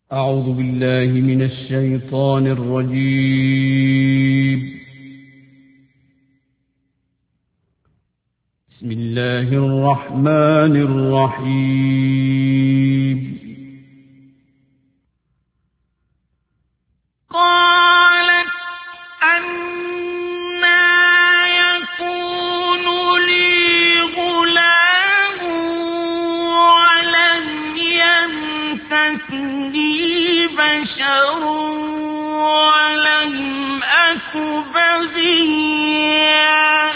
أعوذ بالله من الشيطان الرجيم. بسم الله الرحمن الرحيم. قالت أنى يكون لي غلام ولم يمسسني بشر ولم أك بغيا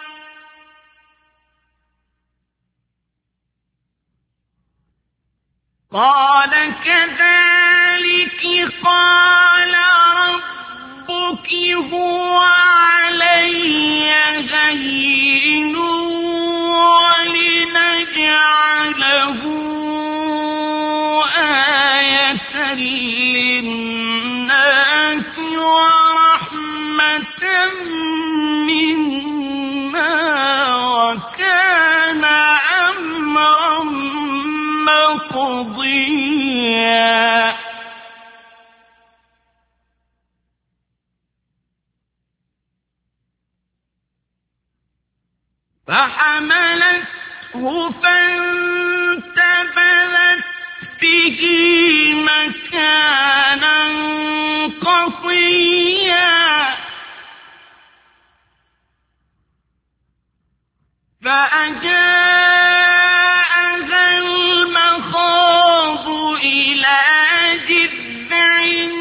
قال كذلك قال ربك هو علي هين ولنجعله آية للناس ورحمة منا وكان أمرا مقضيا فحملته فانتبذت به مكانا قصيا فأجاءها المخاض إلى جذع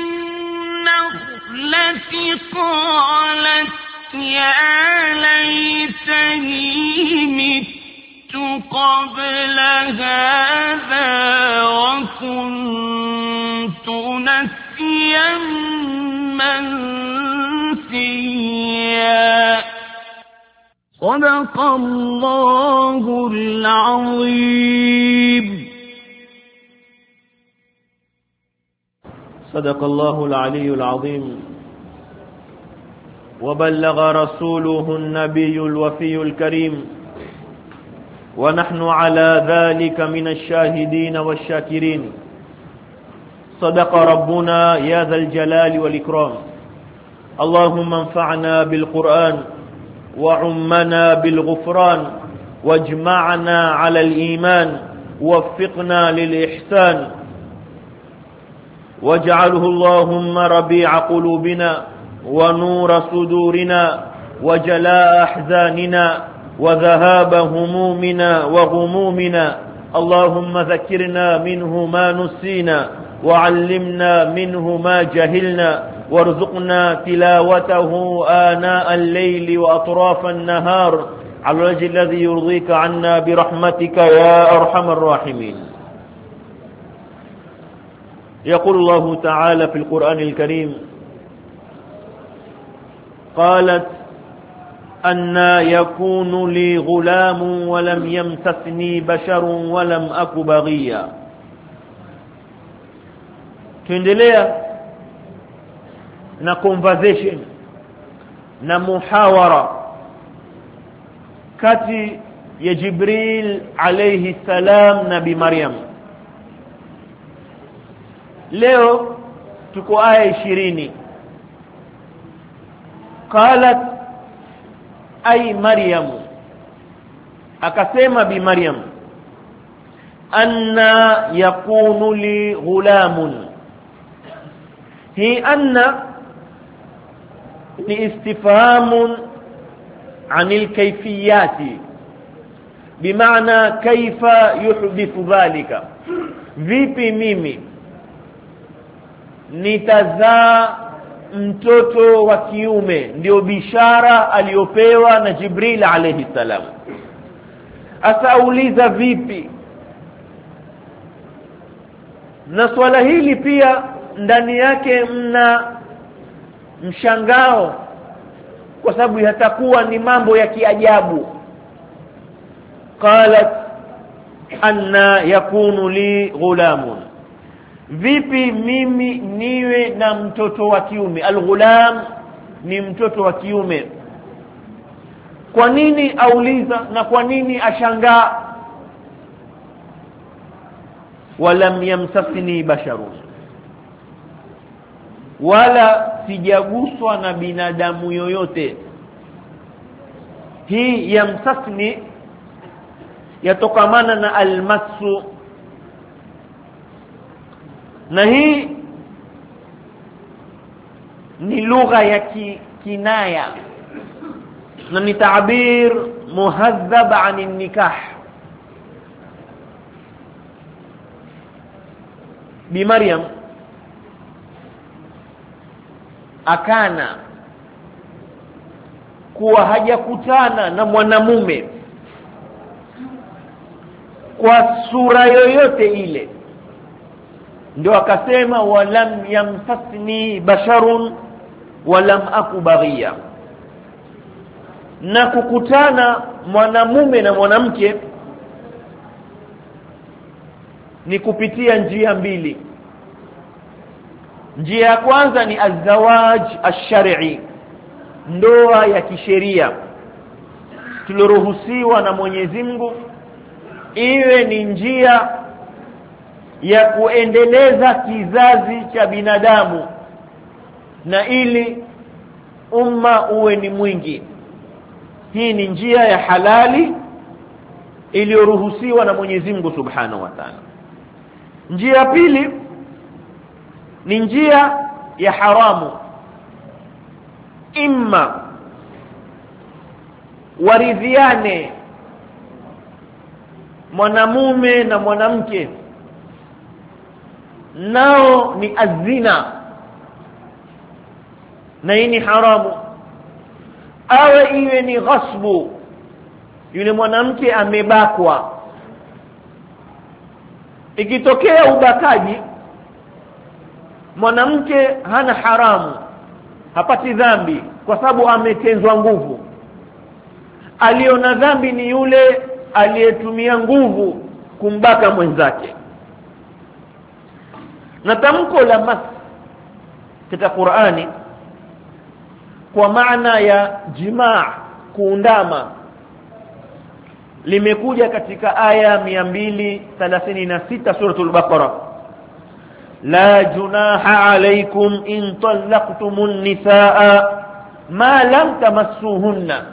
النخلة قالت يا ليتني مت قبل هذا وكنت نسيا منسيا صدق الله العظيم. صدق الله العلي العظيم وبلغ رسوله النبي الوفي الكريم ونحن على ذلك من الشاهدين والشاكرين. صدق ربنا يا ذا الجلال والإكرام. اللهم انفعنا بالقرآن وعمنا بالغفران واجمعنا على الإيمان ووفقنا للإحسان واجعله اللهم ربيع قلوبنا ونور صدورنا وجلاء أحزاننا وذهاب همومنا وغمومنا. اللهم ذكرنا منه ما نسينا وعلمنا منه ما جهلنا وارزقنا تلاوته آناء الليل وأطراف النهار على الوجه الذي يرضيك عنا برحمتك يا أرحم الراحمين. يقول الله تعالى في القرآن الكريم قالت أنى يكون لي غلام ولم يمسسني بشر ولم أك بغيا. tuendelea na conversation na muhawara kati ya Jibril alayhi salam na Bi Maryam. Leo tuko aya 20. qalat ay Maryam, akasema Bi Maryam, anna yakunu li ghulamun. Hii anna ni istifhamun anil kayfiyati, bimaana kaifa yuhdithu dhalika, vipi mimi nitazaa mtoto wa kiume. Ndio bishara aliyopewa na Jibril alayhi salam. Asauliza vipi? Na swala hili pia ndani yake mna mshangao, kwa sababu yatakuwa ni mambo ya kiajabu. qalat anna yakunu li ghulamun, vipi mimi niwe na mtoto wa kiume? Al-ghulam ni mtoto wa kiume. Kwa nini auliza na kwa nini ashangaa? walam yamsasni basharun, wala sijaguswa na binadamu yoyote. Hii yamsasni yatokamana na almasu, na hii ni lugha ya kinaya na ni taabir muhadhab an nikah. Bi Maryam akana kuwa hajakutana na mwanamume kwa sura yoyote ile, ndio akasema walam yamsasni basharun walam aku baghiya. Na kukutana mwanamume na mwanamke ni kupitia njia mbili. Njia ya kwanza ni azawaj ash-shar'i, ndoa ya kisheria tuliruhusiwa na Mwenyezi Mungu, iwe ni njia ya kuendeleza kizazi cha binadamu na ili umma uwe ni mwingi. Hii ni njia ya halali iliyoruhusiwa na Mwenyezi Mungu Subhanahu wa Ta'ala. Njia ya pili ni njia ya haramu, imma waridhiane mwanamume na mwanamke, nao ni azina, na hii ni haramu, awe iwe ni ghasbu, yule mwanamke amebakwa. Ikitokea ubakaji, mwanamke hana haramu, hapati dhambi kwa sababu ametenzwa nguvu. Aliona dhambi ni yule aliyetumia nguvu kumbaka mwenzake. Na tamko la mas katika Qur'ani kwa maana ya jimaa, kuundama, limekuja katika aya 236 suratul Baqara. La junaha alaykum in talaqtumun nisaa ma lam tamassuhunna,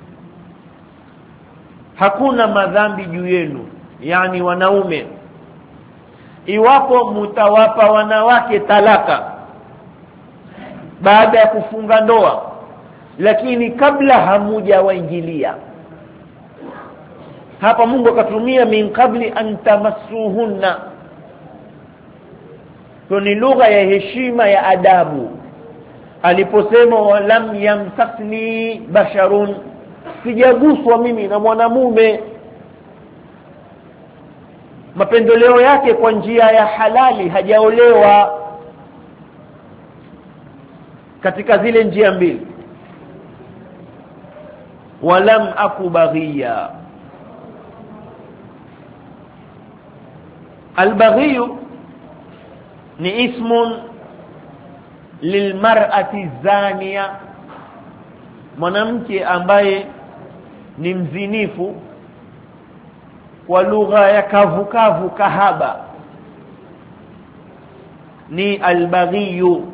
hakuna madhambi juu yenu, yani wanaume, iwapo mtawapa wanawake talaka baada ya kufunga ndoa, lakini kabla hamujawaingilia. Hapa Mungu akatumia min qabli an tamassuhunna, ni lugha ya heshima ya adabu. Aliposema walam yamsasni basharun, sijaguswa mimi na mwanamume, mapendeleo yake kwa njia ya halali, hajaolewa katika zile njia mbili. Walam aku baghiya, al-baghiyu ni ismun lilmar'ati zania, mwanamke ambaye ni mzinifu, kwa lugha ya kavukavu kahaba, ni al-baghiyu.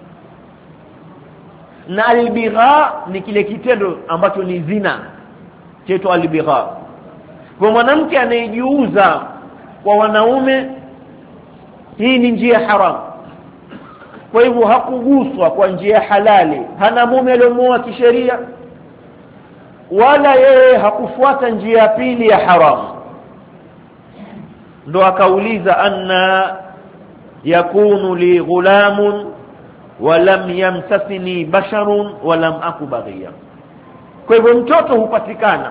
Na al-bigha ni kile kitendo ambacho ni zina, chetu al-bigha. Kwa mwanamke anayejiuza kwa wanaume, hii ni njia haramu. Kwa hivyo hakuguswa kwa njia halali, hana mume aliyemuoa kisheria, wala yeye hakufuata njia ya pili ya haramu. Ndo akauliza anna yakunu li ghulamun wa lam yamsasni basharun wa lam aku baghiya. Kwa hivyo mtoto hupatikana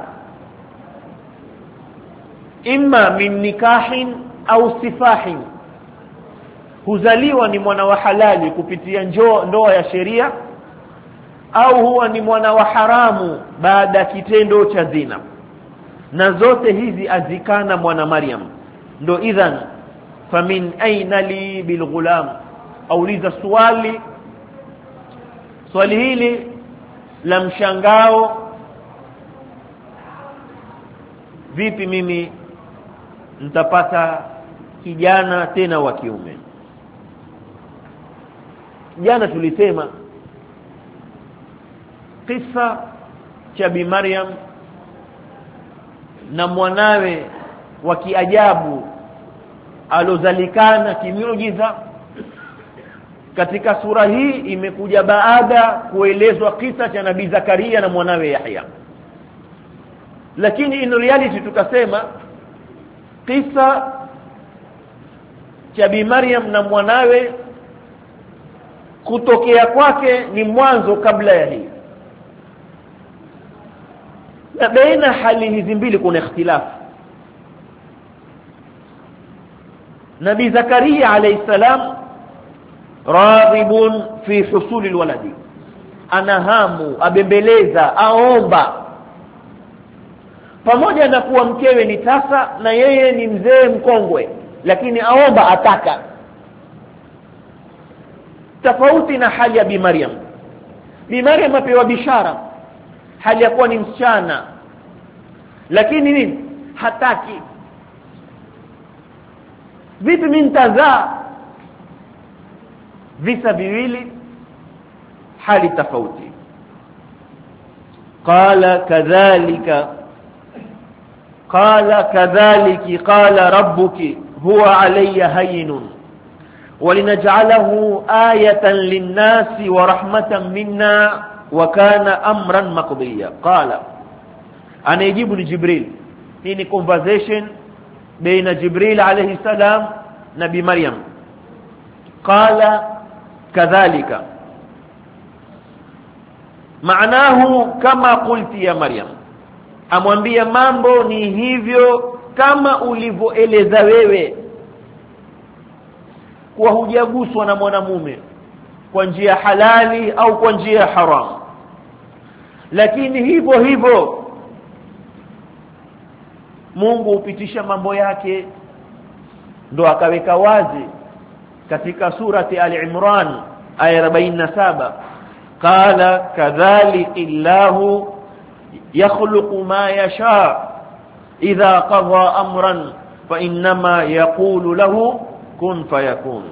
imma min nikahin au sifahin, huzaliwa ni mwana wa halali kupitia ndoa ya sheria, au huwa ni mwana wa haramu baada ya kitendo cha zina, na zote hizi azikana mwana Maryam. Ndo idhan famin aina li bilghulam, auliza swali hili la mshangao, vipi mimi nitapata kijana tena wa kiume? jana tulisema kisa cha Bi Maryam na mwanawe wa kiajabu alozalikana kimiujiza. Katika sura hii imekuja baada kuelezwa kisa cha Nabii Zakaria na mwanawe Yahya, lakini in reality tukasema kisa cha Bi Maryam na mwanawe kutokea kwake ni mwanzo kabla ya hii, na baina hali hizi mbili kuna ikhtilafu. Nabii Zakaria alayhi salam raghibun fi husuli alwaladi, anahamu, abembeleza, aomba, pamoja na kuwa mkewe ni tasa na yeye ni mzee mkongwe, lakini aomba, ataka. Tofauti na hali ya Bi Maryam. Bi Maryam apewa bishara hali ya kuwa ni msichana, lakini nini? Hataki. Vipi mimi nitazaa? Visa viwili, hali tofauti. qala kadhaliki qala rabbuki huwa alayya hayyinun walinaj'alahu ayatan lin-nasi wa rahmatan minna wa kana amran maqdiya. Qala, anajibu ni Jibril. Hii ni conversation baina Jibril alayhi salam na Bi Maryam. Qala kadhalika, maanahu kama qulti ya Maryam, amwambia mambo ni hivyo kama ulivyoeleza wewe, kwa hujaguswa na mwanamume kwa njia halali au kwa njia haram, lakini hivyo hivyo Mungu hupitisha mambo yake. Ndo akaweka wazi katika surati Al-Imran aya 47, qala kadhalika illahu yakhluqu ma yasha idha qadha amran fa inma yaqulu lahu kun fayakun.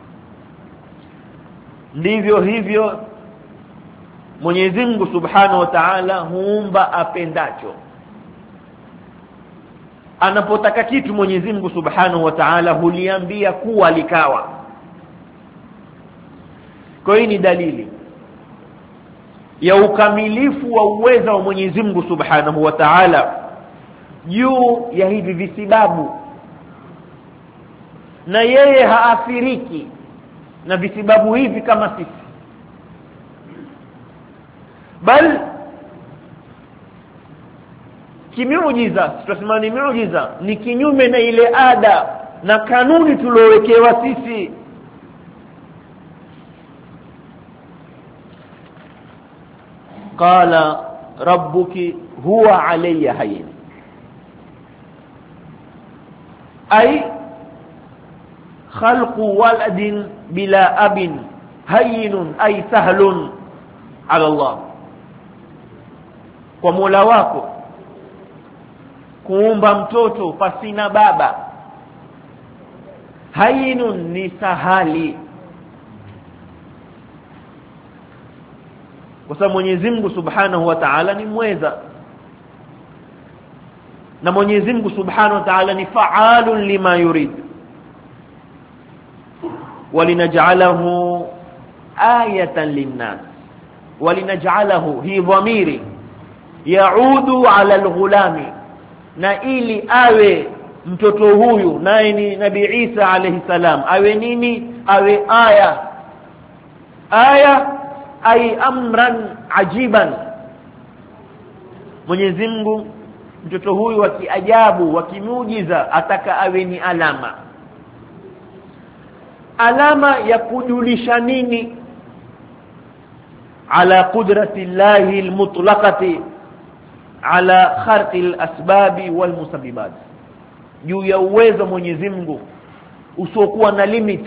Ndivyo hivyo Mwenyezi Mungu Subhanahu wa Ta'ala huumba apendacho. Anapotaka kitu Mwenyezi Mungu Subhanahu wa Ta'ala huliambia kuwa likawa. Kwa hiyo ni dalili ya ukamilifu wa uwezo wa Mwenyezi Mungu Subhanahu wa Ta'ala juu ya hivi visibabu, na yeye haathiriki na visibabu hivi kama sisi, bali kimiujiza, tutasema ni miujiza, ni kinyume na ile ada na kanuni tuliowekewa sisi. Qala rabbuki huwa alayya hayyin, ay khalqu waladin bila abin hayyinun ay sahlun ala Allah. Kwa Mola wako kuumba mtoto pasina baba, hayyinun ni sahali, kwa sababu Mwenyezi Mungu Subhanahu wa Ta'ala ni mweza, na Mwenyezi Mungu Subhanahu wa Ta'ala ni fa'alun lima yurid. Walinaj'alahu ayatan linnas, walinaj'alahu hi dhamiri yaudu ala alghulami, na ili awe mtoto huyu naye ni Nabii Isa alayhi salam awe nini? Awe aya ay amran ajiban. Mwenyezi Mungu mtoto huyu wa kiajabu, wa kimuujiza, ataka awe ni alama ya kujulisha nini? Ala qudrati llahi almutlaqati ala kharqi alasbabi walmusabbibat, juu ya uwezo Mwenyezi Mungu usiokuwa na limit,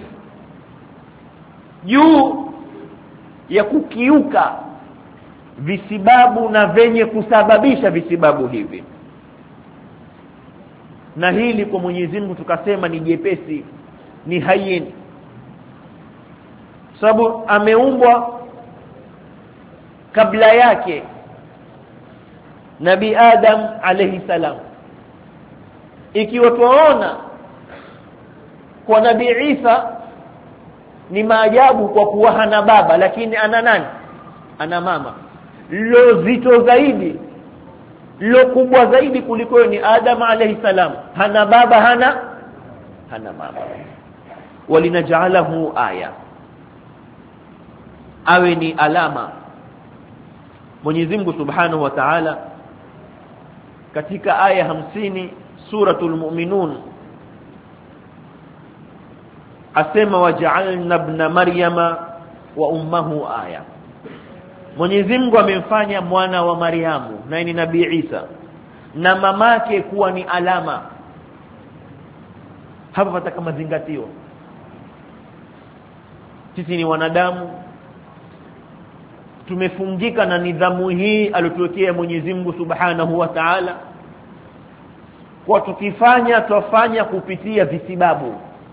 juu ya kukiuka visibabu na venye kusababisha visibabu hivi. Na hili kwa Mwenyezi Mungu tukasema ni jepesi, ni hayyin. sababu ameumbwa kabla yake Nabii Adam alayhi salam. Ikiwa tuona kwa Nabii Isa ni maajabu kwa kuwa hana baba, lakini ana nani? Ana mama. Lo zito zaidi, lo kubwa zaidi kuliko ni Adam alayhi salam, hana baba, hana mama. Walinaj'alahu aya, awe ni alama. Mwenyezi Mungu Subhanahu wa Ta'ala katika aya 50 suratul Mu'minun asema waja'alna ibna Maryama wa ummuhu aya. Mwenyezi Mungu amemfanya mwana wa Maryamu na ni Nabii Isa na mamake kuwa ni alama. Hapa pataka mazingatio. Sisi ni wanadamu, tumefungika na nidhamu hii aliyotuwekea Mwenyezi Mungu Subhanahu wa Ta'ala. Kwa twafanya kupitia visibabu.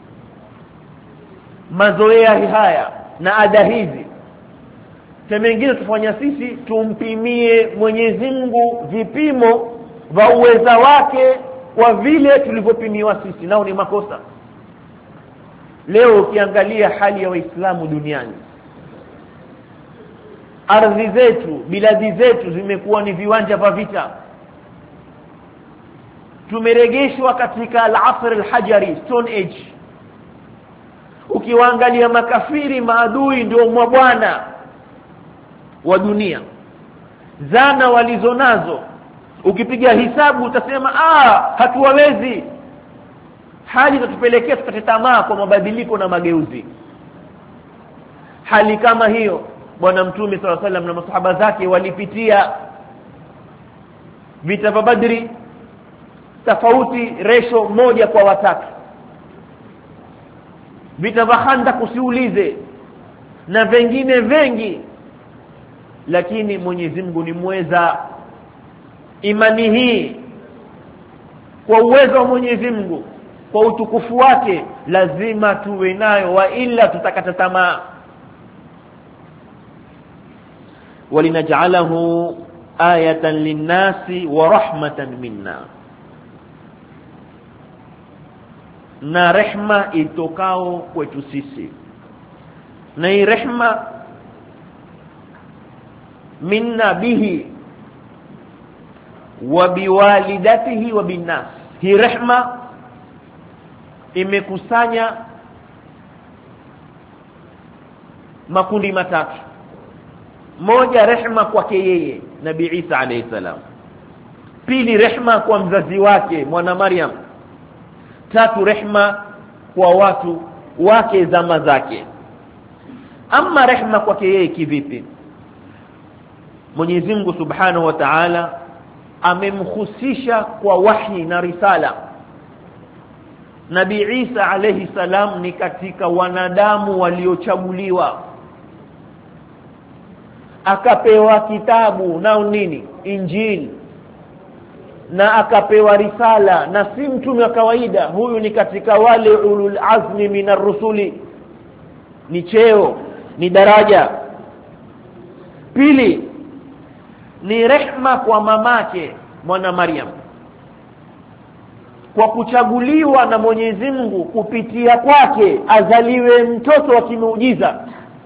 Mazoea haya na ada hizi mengine tufanya sisi tumpimie Mwenyezi Mungu vipimo vya uweza wake kwa vile tulivyopimiwa sisi, nao ni makosa. Leo ukiangalia hali ya Waislamu duniani, ardhi zetu, biladi zetu zimekuwa ni viwanja vya vita. Tumeregeshwa katika al-asr al-hajari, stone age. Ukiwaangalia makafiri, maadui ndio mabwana wa dunia. Zana walizonazo ukipiga hisabu utasema hatuwawezi. Hali itatupelekea tukate tamaa kwa mabadiliko na mageuzi. Hali kama hiyo Bwana Mtume sallallahu alaihi wasallam na masahaba zake walipitia vita vya Badri, tofauti ratio 1 kwa 3. Vita vya Khandaq usiulize, na vingine vengi. Lakini Mwenyezi Mungu ni mweza. Imani hii kwa uwezo wa Mwenyezi Mungu, kwa utukufu wake, lazima tuwe nayo, wa ila tutakata tamaa. Walinaj'alahu ayatan linnasi wa rahmatan minna, na rehma itokao kwetu sisi. Na hii rehma minna bihi wa biwalidatihi wa binnas. Hii rehma imekusanya makundi matatu. Moja, rehma kwake yeye Nabii Isa alayhi salam. Pili, rehma kwa mzazi wake mwana Maryam. Tatu, rehma kwa watu wake zama zake. Ama rehma kwake yeye kivipi? Mwenyezi Mungu Subhanahu wa Ta'ala amemhusisha kwa wahi na risala. Nabii Isa alayhi salam ni katika wanadamu waliochaguliwa, akapewa kitabu nao nini? Injili. Na akapewa risala, na si mtume wa kawaida. Huyu ni katika wale ulul azmi minar rusuli, ni cheo, ni daraja. Pili, ni rehma kwa mamake mwana Maryam, kwa kuchaguliwa na Mwenyezi Mungu kupitia kwake azaliwe mtoto wa kimuujiza.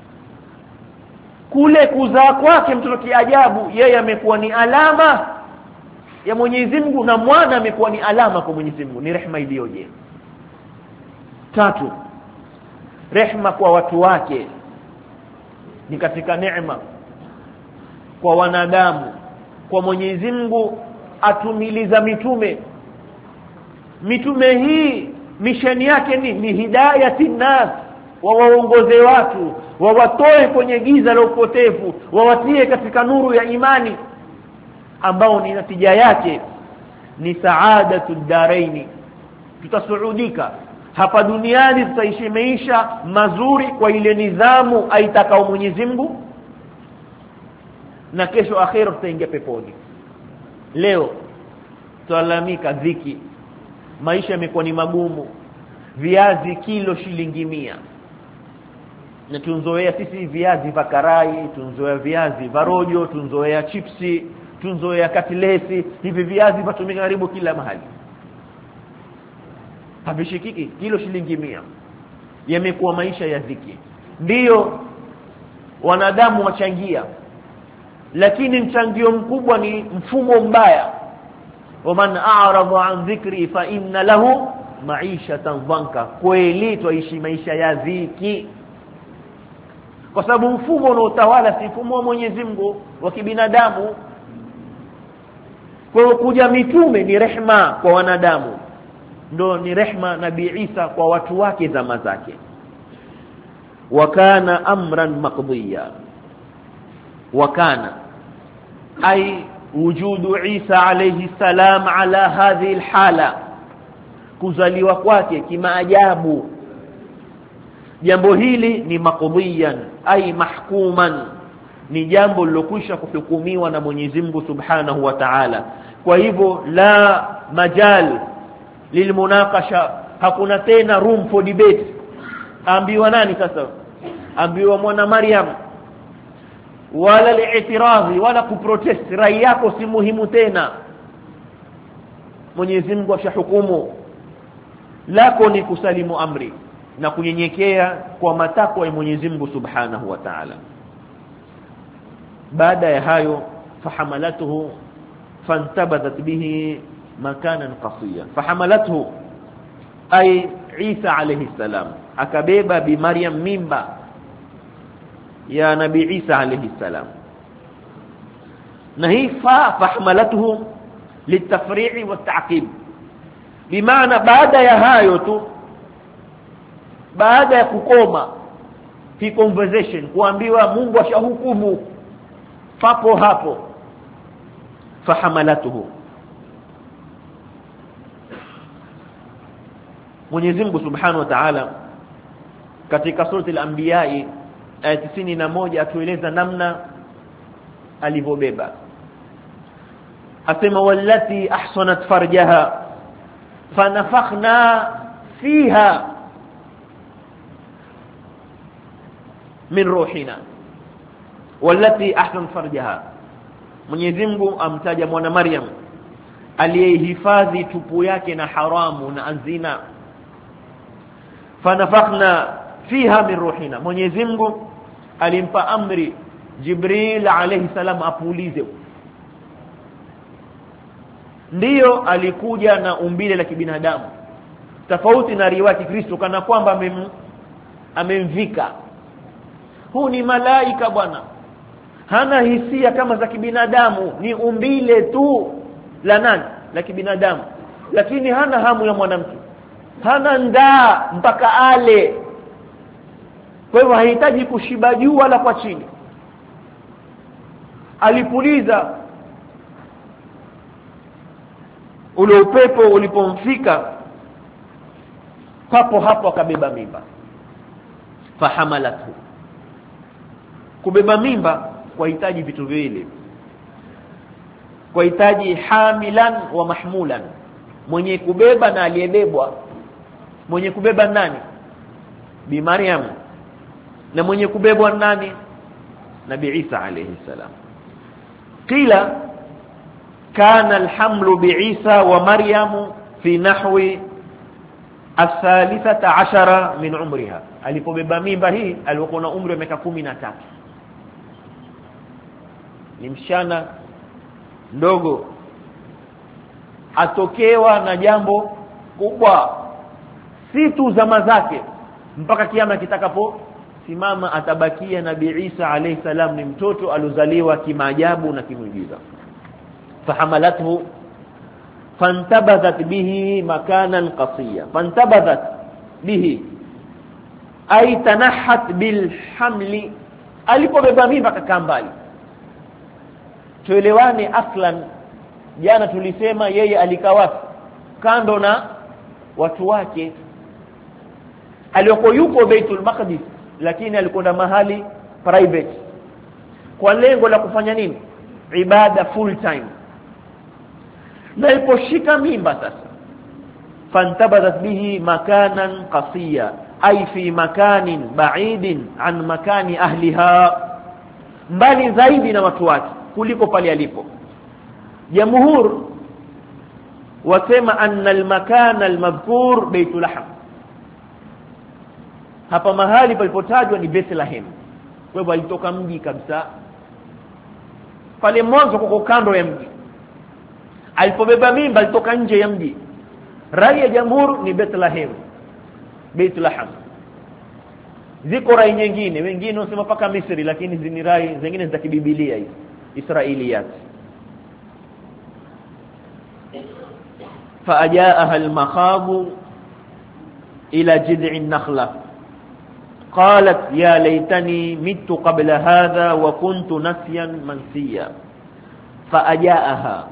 Kule kuzaa kwake mtoto kiajabu, yeye amekuwa ni alama ya Mwenyezi Mungu, na mwana amekuwa ni alama kwa Mwenyezi Mungu. Ni rehma iliyoje. Tatu, rehma kwa watu wake, ni katika neema kwa wanadamu. Kwa Mwenyezi Mungu atumiliza mitume. Mitume hii misheni yake ni hidayatin nas, waongoze watu, wawatoe kwenye giza la upotevu, wawatie katika nuru ya imani, ambao ni natija yake ni saadatud daraini. Tutasuudika hapa duniani, tutaishi maisha mazuri kwa ile nidhamu aitakao Mwenyezi Mungu, na kesho akhera tutaingia peponi. Leo tulalamika dhiki, maisha yamekuwa ni magumu, viazi kilo shilingi 100. na tunzoea sisi viazi vya karai, tunzoea viazi vya rojo, tunzoea chipsi, tunzoea katilesi. Hivi viazi vatumika karibu kila mahali. Havishikiki, kilo shilingi 100. Yamekuwa maisha ya dhiki. Ndio wanadamu wachangia, lakini mchangio mkubwa ni mfumo mbaya. Waman a'rada an dhikri fa inna lahu ma'ishatan dhanka. Kweli tuishi maisha ya dhiki, kwa sababu mfumo unaotawala si mfumo wa Mwenyezi Mungu, wa kibinadamu. Kwa hiyo kuja mitume ni rehma kwa wanadamu, ndo ni rehma Nabii Isa kwa watu wake zama zake. Wakana amran maqdiya, wakana ay wujudu Isa alayhi salam ala hadhihi alhala, kuzaliwa kwake kimaajabu. Jambo hili ni maqdiyan ay mahkuman, ni jambo lilokwisha kuhukumiwa na Mwenyezi Mungu Subhanahu wa Ta'ala. Kwa hivyo la majal lilmunaqasha, hakuna tena room for debate. Ambiwa nani sasa? Ambiwa mwana Maryam, wala li'tirazi wala kuprotest. Rai yako si muhimu tena, Mwenyezi Mungu ashahukumu. Lako ni kusalimu amri na kunyenyekea kwa matakwa ya Mwenyezi Mungu Subhanahu wa Ta'ala. Baada ya hayo, fahamalatuhu fantabadat bihi makanan qasiya. Fahamalatuhu ay Isa alayhi salam, akabeba bi Maryam mimba ya Nabii Isa alayhi salam. Na hii fahamalatuhu litafri'i wa ta'qib, bimaana baada ya hayo tu, baada ya kukoma hii conversation, kuambiwa Mungu ashahukumu, papo hapo fahamalatuhu. Mwenyezi Mungu Subhanahu wa Ta'ala katika surati al-Anbiya aya 91 atueleza namna alivyobeba. Asema wallati ahsanat farjaha fanafakhna fiha min ruhina. Wallati ahsanat farjaha, Mwenyezi Mungu amtaja mwana Maryam aliyehifadhi tupu yake na haramu na azina. Fanafakhna fiha min ruhina, Mwenyezi Mungu alimpa amri Jibril alayhi salam apulize. Ndiyo alikuja na umbile la kibinadamu, tofauti na riwaya Kristo kana kwamba amemvika. Huu ni malaika bwana, hana hisia kama za kibinadamu, ni umbile tu la nani? La kibinadamu, lakini hana hamu ya mwanamke, hana ndaa mpaka ale. Kwa hivyo hahitaji kushiba juu wala kwa chini. Alipuliza, ule upepo ulipomfika papo hapo akabeba mimba. Fahamalatu, kubeba mimba kwa hitaji vitu viwili, kwa hitaji hamilan wa mahmulan, mwenye kubeba na aliyebebwa. Mwenye kubeba nani? Bi Maryam. Na mwenye kubebwa nani? Nabii Isa alayhi salam. Qila kana alhamlu bi Isa wa Maryam fi nahwi athalithata ashara min umriha. Alipobeba mimba hii alikuwa na umri wa miaka 13. Ni mshana ndogo, atokewa na jambo kubwa, si tu zama zake, mpaka kiyama kitakapo simama atabakia Nabii Isa alayhi salam ni mtoto alozaliwa kimaajabu na kimuujiza. Fahamalathu fantabadhat bihi makanan qasiya. Fantabadhat bihi ay tanahat bil hamli, alipobeba mimba kakaa mbali. Tuelewane, aslan jana tulisema yeye alikaa kando na watu wake. Alikuwa yuko Baitul Maqdis, lakini alikwenda mahali private kwa lengo la kufanya nini? Ibada full time. Na iliposhika mimba sasa, fantabadhat bihi makanan qasiya, ay fi makanin ba'idin an makani ahliha, mbali zaidi na watu wake kuliko pale alipo. Jamhur wasema anna al-makan al-madhkur Baitul Lahm, hapa mahali palipotajwa ni Bethlehem. Kwa hivyo alitoka mji kabisa pale mwanzo, kuko kando ya mji. Alipobeba mimba alitoka nje ya mji. Rai ya jamhur ni Bethlehem, Baitul Lahm. Ziko rai nyingine, wengine wanasema paka Misri, lakini zini rai zingine za kibibilia hizi Israiliyat. فأجاءها المخاض إلى جذع النخلة قالت يا ليتني مت قبل هذا وكنت نسيا منسيا. فأجاءها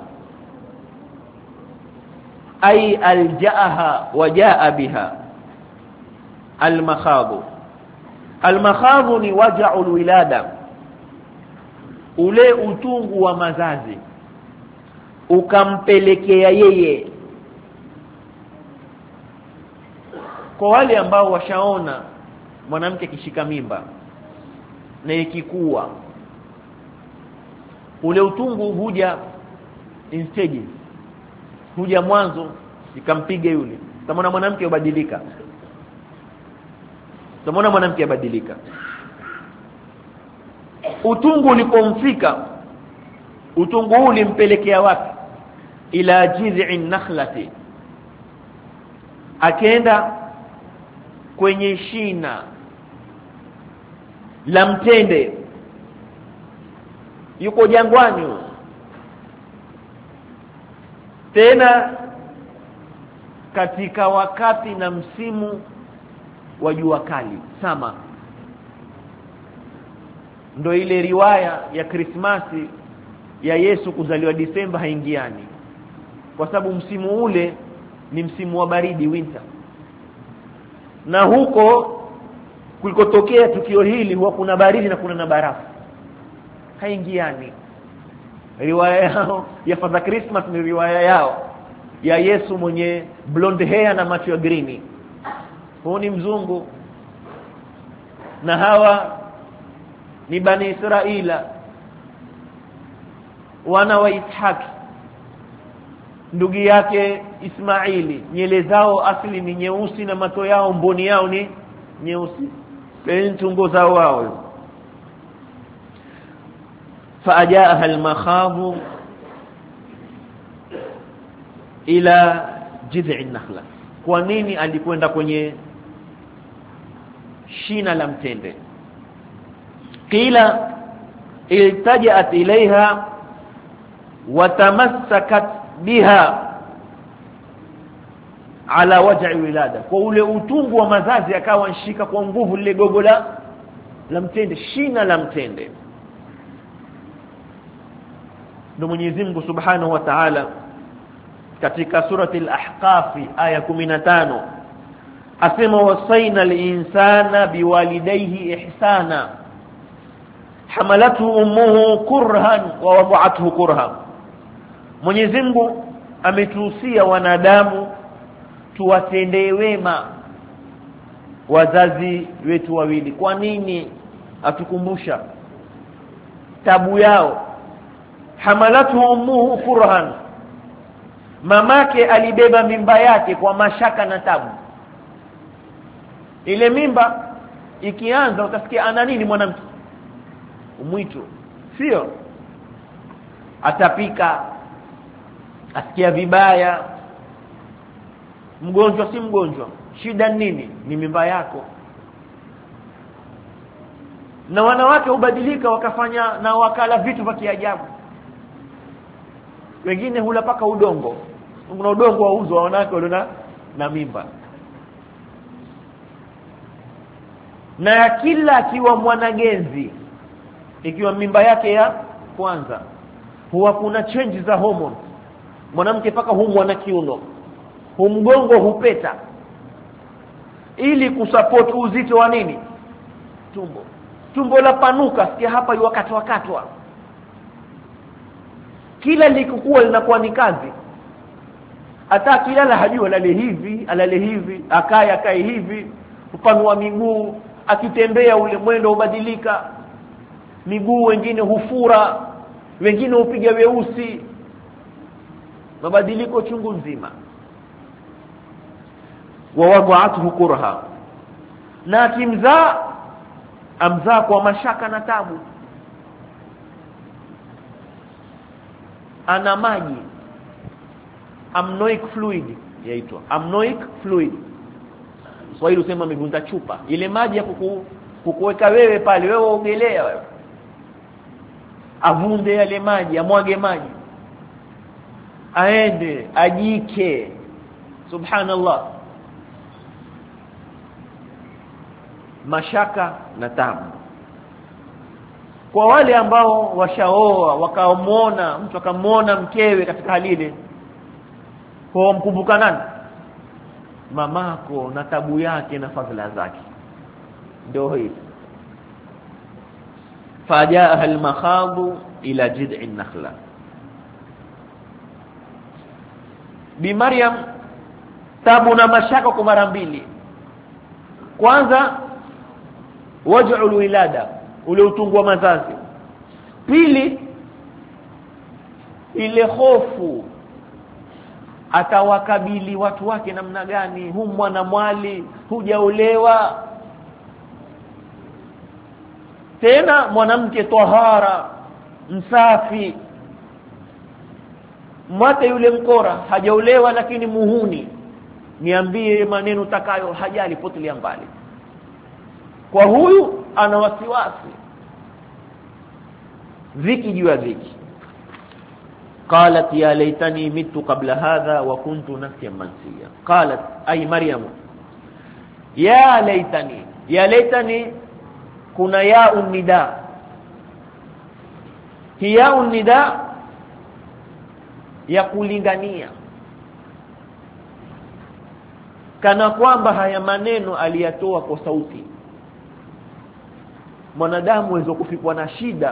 أي ألجأها وجاء بها. المخاض ni waja'ul wilada, ule utungu wa mazazi ukampelekea yeye. Kwa wale ambao washaona mwanamke kishika mimba na ikikua, ule utungu huja in stages, huja mwanzo ikampiga yule. Tamona mwanamke ubadilika, tamona mwanamke abadilika. Utungu ulipomfika, utungu huu ulimpelekea wapi? Ila jiz'in nakhlati, akaenda kwenye shina la mtende. Yuko jangwani tena katika wakati na msimu wa jua kali sama. Ndio ile riwaya ya Krismasi ya Yesu kuzaliwa Disemba haingiani, kwa sababu msimu ule ni msimu wa baridi, winter. Na huko kulikotokea tukio hili huwa kuna baridi na kuna na barafu, haingiani. Riwaya yao ya Father Christmas ni riwaya yao ya Yesu mwenye blonde hair na macho ya green. Huyo ni mzungu na hawa ni Bani Israila, wana wa Ishaki, ndugu yake Ismaili. Nyele zao asili ni nyeusi na mato yao mboni yao ni nyeusi, pentungo zao wao. Faajaha al-makhadhu ila jid'i an-nakhla. Kwa nini alikwenda kwenye shina la mtende? Qila iltaja'at ilaiha wa tamassakat biha ala waj'i wilada. Kwa ule utungu wa mazazi akawa nshika kwa nguvu lile gogo la mtende, shina la mtende. Ndio Mwenyezi Mungu Subhanahu wa Ta'ala katika surati al-Ahqaf aya 15 asema wasaina al-insana biwalidayhi ihsana hamalathu ummuhu kurhan wa wada'athu kurhan. Mwenyezi Mungu ametuhusia wanadamu tuwatendee wema wazazi wetu wawili. Kwa nini? Atukumbusha tabu yao. Hamalathu ummuhu kurhan, mamake alibeba mimba yake kwa mashaka na tabu. Ile mimba ikianza utasikia ana nini mwanamke? Umwito, sio? Atapika, asikia vibaya, mgonjwa si mgonjwa, shida nini? Ni mimba yako. Na wanawake hubadilika wakafanya na wakala vitu vya kiajabu. Wengine hula paka udongo. Kuna udongo wauzwa wanawake waliona na mimba. Na kila akiwa mwanagenzi, ikiwa mimba yake ya kwanza, huwa kuna change za hormones. Mwanamke paka humwa na kiuno, humgongo hupeta, ili kusupport uzito wa nini? Tumbo la panuka, sikia hapa yuwakatwa. Kila likukua linakuwa ni kazi. Hata kilala hajua alale hivi, akae hivi. upanua miguu, akitembea ule mwendo ubadilika, miguu wengine hufura, wengine upiga weusi, mabadiliko chungu nzima. Wa wada'athu kurha, na akimzaa amzaa kwa mashaka na tabu. Ana maji, amniotic fluid yaitwa, amniotic fluid. Swahili usema mivunja chupa, ile maji ya kukuweka wewe pale, wewe uogelea wewe, avunde yale maji, amwage maji, aende ajike. Subhanallah, mashaka na tabu. Kwa wale ambao washaoa wakamuona, mtu akamuona mkewe katika hali ile, kwa mkumbuka nani? Mamako na tabu yake na fadhila zake. Ndio hii. Fajaa al-makhadu ila jid'i an-nakhla. Bi Maryam tabu na mashaka kwa mara mbili. Kwanza waj'ul wilada, ule utungu wa mazazi. Pili ile hofu, atawakabili watu wake namna gani? Mwana mwali, hujaolewa tena, mwanamke tahara msafi, mwate yule mkora, hajaolewa lakini muhuni, niambie maneno utakayo, hajali, potelea mbali. Kwa huyu ana wasiwasi, dhiki juu ya dhiki. قالت يا ليتني مت قبل هذا وكنت نسيا منسيا. قالت أي مريم يا ليتني، يا ليتني كنا ياء النداء، هي ياء النداء yakulingania, kana kwamba haya maneno aliyatoa kwa sauti. Mwanadamu aweza kufikwa na shida,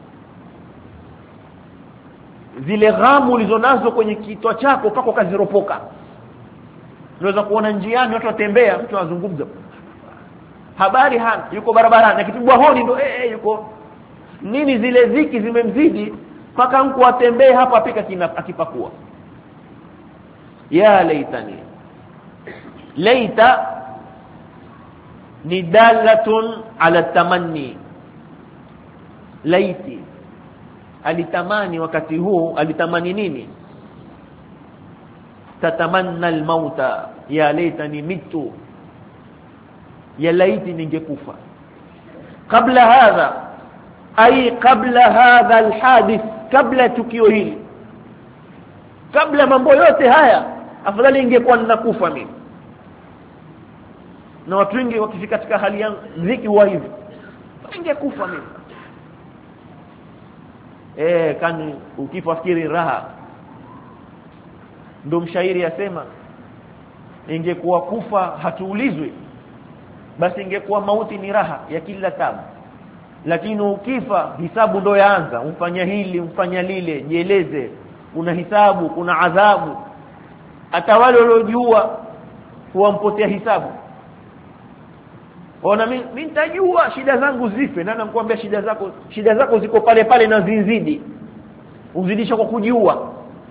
zile ghamu ulizonazo kwenye kichwa chako pako kaziropoka. Unaweza kuona njiani watu watembea, mtu anazungumza, habari hana, yuko barabarani, akipigwa honi ndo yuko nini, zile dhiki zimemzidi mpaka mko atembee hapa apika akipakua. Ya laitani, laita ni dalatun ala tamanni. Laiti, alitamani wakati huu, alitamani nini? Tatamanna almauta, ya laitani mitu, ya laiti ningekufa. Kabla hadha, ay kabla hadha alhadith, kabla tukio hili, kabla mambo yote haya, afadhali ingekuwa ninakufa mimi. Na watu wengi wakifika katika hali ya dhiki wa hivi, ingekufa mimi. Kani ukifa fikiri raha. Ndio mshairi yasema, ingekuwa kufa hatuulizwi, basi ingekuwa mauti ni raha ya kila tabu. Lakini ukifa hisabu ndo yaanza, umfanya hili, umfanya lile, jieleze, kuna hisabu, kuna adhabu. Hata wale waliojua huwampotea hisabu. Ona mimi nitajua shida zangu zife, na nakwambia shida zako ziko pale pale na zinzidi. Uzidisha kwa kujua.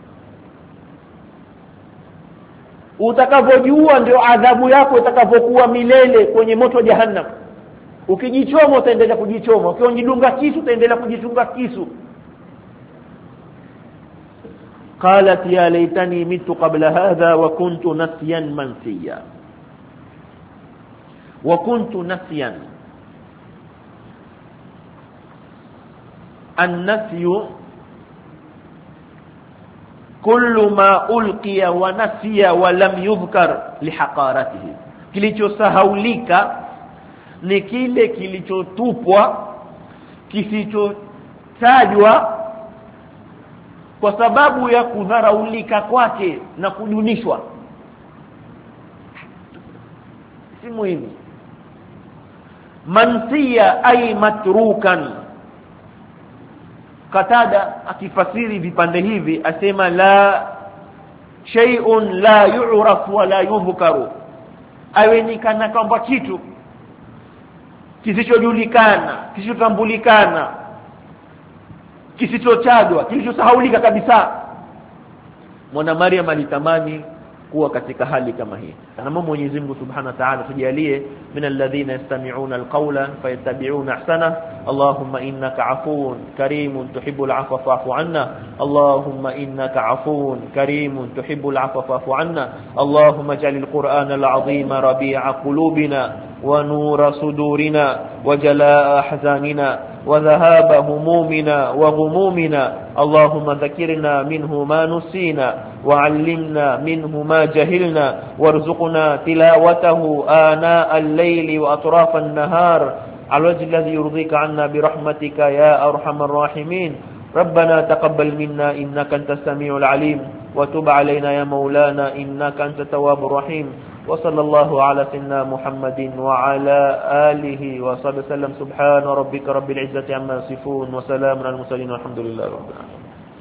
Utakavojua ndio adhabu yako itakavyokuwa milele kwenye moto wa jahannam. Ukijichoma utaendelea kujichoma, ukijidunga kisu utaendelea kujidunga kisu. قالت يا ليتني مت قبل هذا وكنت نسيا منسيا. وكنت نسيا، النسي كل ما ألقي ونسي ولم يذكر لحقارته. kilichosahaulika ni kile kilichotupwa kisichotajwa kwa sababu ya kudharaulika kwake na kudunishwa. Si muhimu. Mansiya ay matrukan. Katada akifasiri vipande hivi asema la shay'un la yu'raf wa la yudhkaru, awe ni kana kwamba kitu kisichojulikana, kisichotambulikana, kisichotajwa, kilichosahaulika kabisa. Mwana Maryam alitamani kuwa katika hali kama hii. Na Mwenyezi Mungu Subhanahu wa Ta'ala tujalie minal ladhina yastami'una alqawla fayattabi'una ahsana. Allahumma innaka afuwun karimun tuhibbul afwa fa'fu 'anna. Allahumma innaka afuwun karimun tuhibbul afwa fa'fu 'anna. Allahumma ij'alil qur'ana al-'azima rabi'a qulubina wa nura sudurina wa jalaa ahzanina wa dhahaba humumina wa ghumumina. Allahumma dhakkirna minhu ma nusina wa 'allimna minhu ma jahilna warzuqna tilawatahu ana al-layli wa atrafa an-nahar على وجه الذي يرضيك عنا برحمتك يا أرحم الراحمين. ربنا تقبل منا إنك أنت السميع العليم وتب علينا يا مولانا إنك أنت التواب الرحيم. وصلى الله على سيدنا محمد وعلى آله وصحبه وسلم. سبحان ربك رب العزة عما يصفون وسلام على المرسلين والحمد لله رب العالمين.